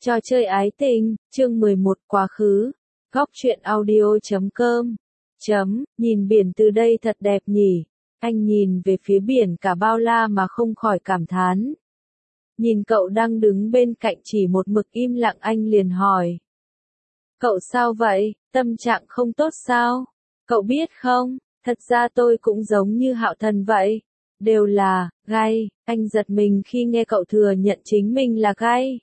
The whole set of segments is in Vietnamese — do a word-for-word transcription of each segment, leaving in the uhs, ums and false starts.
Trò chơi ái tình, chương mười một quá khứ. Góc truyện audio chấm com. Chấm, nhìn biển từ đây thật đẹp nhỉ. Anh nhìn về phía biển cả bao la mà không khỏi cảm thán. Nhìn cậu đang đứng bên cạnh chỉ một mực im lặng, anh liền hỏi. Cậu sao vậy, tâm trạng không tốt sao? Cậu biết không, thật ra tôi cũng giống như Hạo Thần vậy. Đều là, gay, anh giật mình khi nghe cậu thừa nhận chính mình là gay.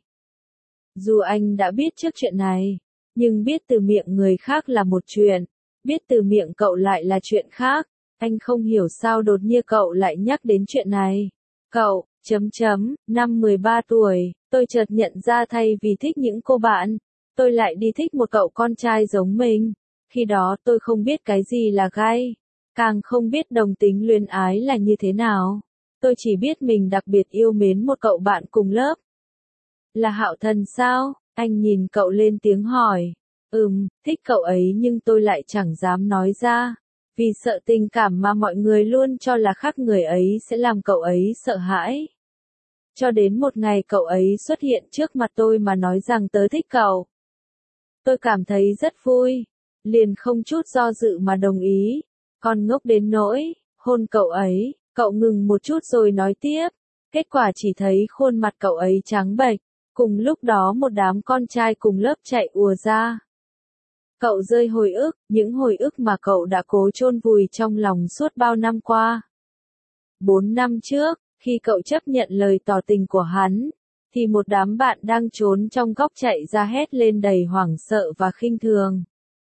Dù anh đã biết trước chuyện này, nhưng biết từ miệng người khác là một chuyện, biết từ miệng cậu lại là chuyện khác. Anh không hiểu sao đột nhiên cậu lại nhắc đến chuyện này. Cậu, chấm chấm, năm mười ba tuổi, tôi chợt nhận ra thay vì thích những cô bạn, tôi lại đi thích một cậu con trai giống mình. Khi đó tôi không biết cái gì là gay, càng không biết đồng tính luyến ái là như thế nào. Tôi chỉ biết mình đặc biệt yêu mến một cậu bạn cùng lớp. Là Hạo Thần sao? Anh nhìn cậu lên tiếng hỏi. Ừm, thích cậu ấy nhưng tôi lại chẳng dám nói ra. Vì sợ tình cảm mà mọi người luôn cho là khác người ấy sẽ làm cậu ấy sợ hãi. Cho đến một ngày cậu ấy xuất hiện trước mặt tôi mà nói rằng tớ thích cậu. Tôi cảm thấy rất vui. Liền không chút do dự mà đồng ý. Còn ngốc đến nỗi, hôn cậu ấy, cậu ngừng một chút rồi nói tiếp. Kết quả chỉ thấy khuôn mặt cậu ấy trắng bệch. Cùng lúc đó một đám con trai cùng lớp chạy ùa ra. Cậu rơi hồi ức, những hồi ức mà cậu đã cố chôn vùi trong lòng suốt bao năm qua. Bốn năm trước, khi cậu chấp nhận lời tỏ tình của hắn, thì một đám bạn đang trốn trong góc chạy ra hét lên đầy hoảng sợ và khinh thường.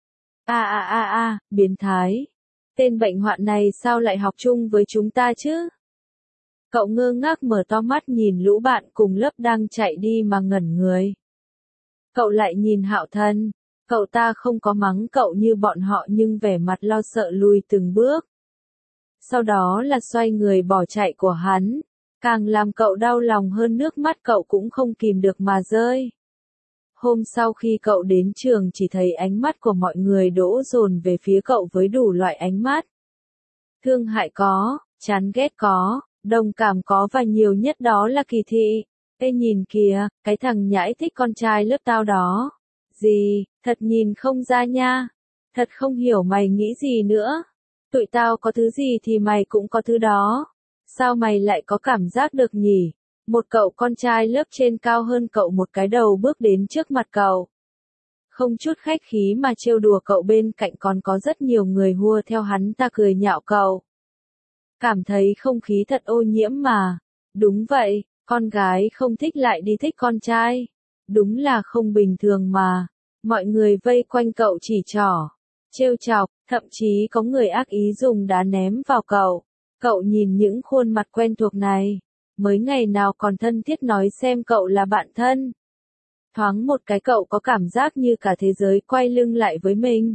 A a a a, biến thái. Tên bệnh hoạn này sao lại học chung với chúng ta chứ? Cậu ngơ ngác mở to mắt nhìn lũ bạn cùng lớp đang chạy đi mà ngẩn người. Cậu lại nhìn Hạo Thần, cậu ta không có mắng cậu như bọn họ nhưng vẻ mặt lo sợ lùi từng bước. Sau đó là xoay người bỏ chạy của hắn, càng làm cậu đau lòng hơn, nước mắt cậu cũng không kìm được mà rơi. Hôm sau khi cậu đến trường chỉ thấy ánh mắt của mọi người đổ dồn về phía cậu với đủ loại ánh mắt. Thương hại có, chán ghét có, đồng cảm có và nhiều nhất đó là kỳ thị. Ê nhìn kìa, cái thằng nhãi thích con trai lớp tao đó. Gì, thật nhìn không ra nha. Thật không hiểu mày nghĩ gì nữa. Tụi tao có thứ gì thì mày cũng có thứ đó. Sao mày lại có cảm giác được nhỉ? Một cậu con trai lớp trên cao hơn cậu một cái đầu bước đến trước mặt cậu. Không chút khách khí mà trêu đùa cậu, bên cạnh còn có rất nhiều người hùa theo hắn ta cười nhạo cậu. Cảm thấy không khí thật ô nhiễm mà. Đúng vậy, con gái không thích lại đi thích con trai. Đúng là không bình thường mà. Mọi người vây quanh cậu chỉ trỏ, trêu chọc, thậm chí có người ác ý dùng đá ném vào cậu. Cậu nhìn những khuôn mặt quen thuộc này, mới ngày nào còn thân thiết nói xem cậu là bạn thân. Thoáng một cái cậu có cảm giác như cả thế giới quay lưng lại với mình.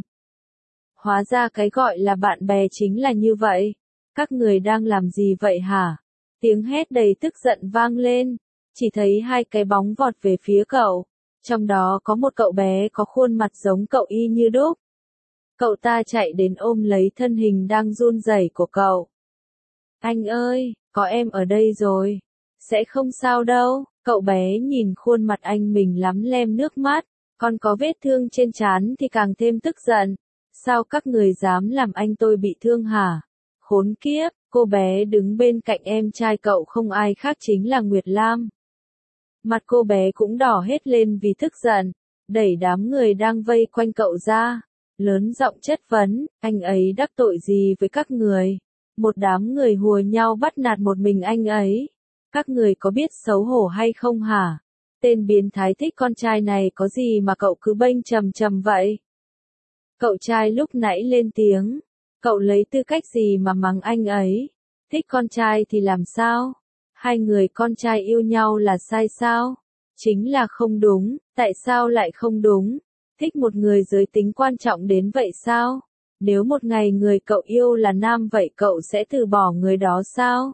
Hóa ra cái gọi là bạn bè chính là như vậy. Các người đang làm gì vậy hả? Tiếng hét đầy tức giận vang lên. Chỉ thấy hai cái bóng vọt về phía cậu. Trong đó có một cậu bé có khuôn mặt giống cậu y như đúc. Cậu ta chạy đến ôm lấy thân hình đang run rẩy của cậu. Anh ơi, có em ở đây rồi. Sẽ không sao đâu. Cậu bé nhìn khuôn mặt anh mình lắm lem nước mắt. Còn có vết thương trên trán thì càng thêm tức giận. Sao các người dám làm anh tôi bị thương hả? Khốn kiếp, cô bé đứng bên cạnh em trai cậu không ai khác chính là Nguyệt Lam. Mặt cô bé cũng đỏ hết lên vì tức giận, đẩy đám người đang vây quanh cậu ra, lớn giọng chất vấn, anh ấy đắc tội gì với các người? Một đám người hùa nhau bắt nạt một mình anh ấy. Các người có biết xấu hổ hay không hả? Tên biến thái thích con trai này có gì mà cậu cứ bênh chầm chầm vậy? Cậu trai lúc nãy lên tiếng. Cậu lấy tư cách gì mà mắng anh ấy? Thích con trai thì làm sao? Hai người con trai yêu nhau là sai sao? Chính là không đúng, tại sao lại không đúng? Thích một người giới tính quan trọng đến vậy sao? Nếu một ngày người cậu yêu là nam vậy cậu sẽ từ bỏ người đó sao?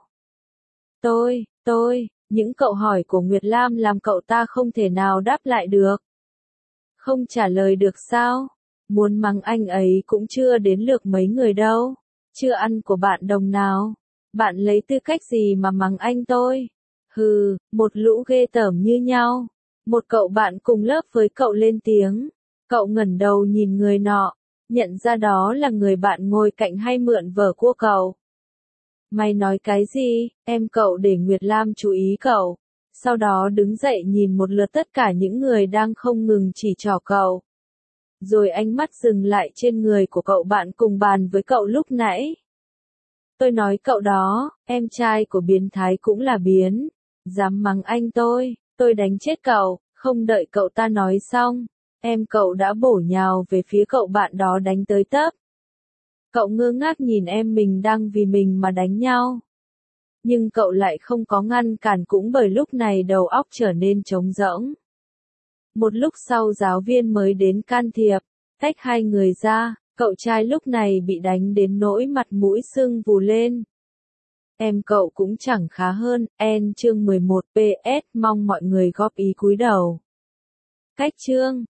Tôi, tôi, những câu hỏi của Nguyệt Lam làm cậu ta không thể nào đáp lại được. Không trả lời được sao? Muốn mắng anh ấy cũng chưa đến lượt mấy người đâu. Chưa ăn của bạn đồng nào. Bạn lấy tư cách gì mà mắng anh tôi? Hừ, một lũ ghê tởm như nhau. Một cậu bạn cùng lớp với cậu lên tiếng. Cậu ngẩng đầu nhìn người nọ, nhận ra đó là người bạn ngồi cạnh hay mượn vở của cậu. Mày nói cái gì? Em cậu để Nguyệt Lam chú ý cậu. Sau đó đứng dậy nhìn một lượt tất cả những người đang không ngừng chỉ trỏ cậu. Rồi ánh mắt dừng lại trên người của cậu bạn cùng bàn với cậu lúc nãy. Tôi nói cậu đó, em trai của biến thái cũng là biến. Dám mắng anh tôi, tôi đánh chết cậu. Không đợi cậu ta nói xong, em cậu đã bổ nhào về phía cậu bạn đó đánh tới tấp. Cậu ngơ ngác nhìn em mình đang vì mình mà đánh nhau. Nhưng cậu lại không có ngăn cản cũng bởi lúc này đầu óc trở nên trống rỗng. Một lúc sau giáo viên mới đến can thiệp, tách hai người ra, cậu trai lúc này bị đánh đến nỗi mặt mũi sưng vù lên. Em cậu cũng chẳng khá hơn, N chương mười một P S mong mọi người góp ý cúi đầu. Cách chương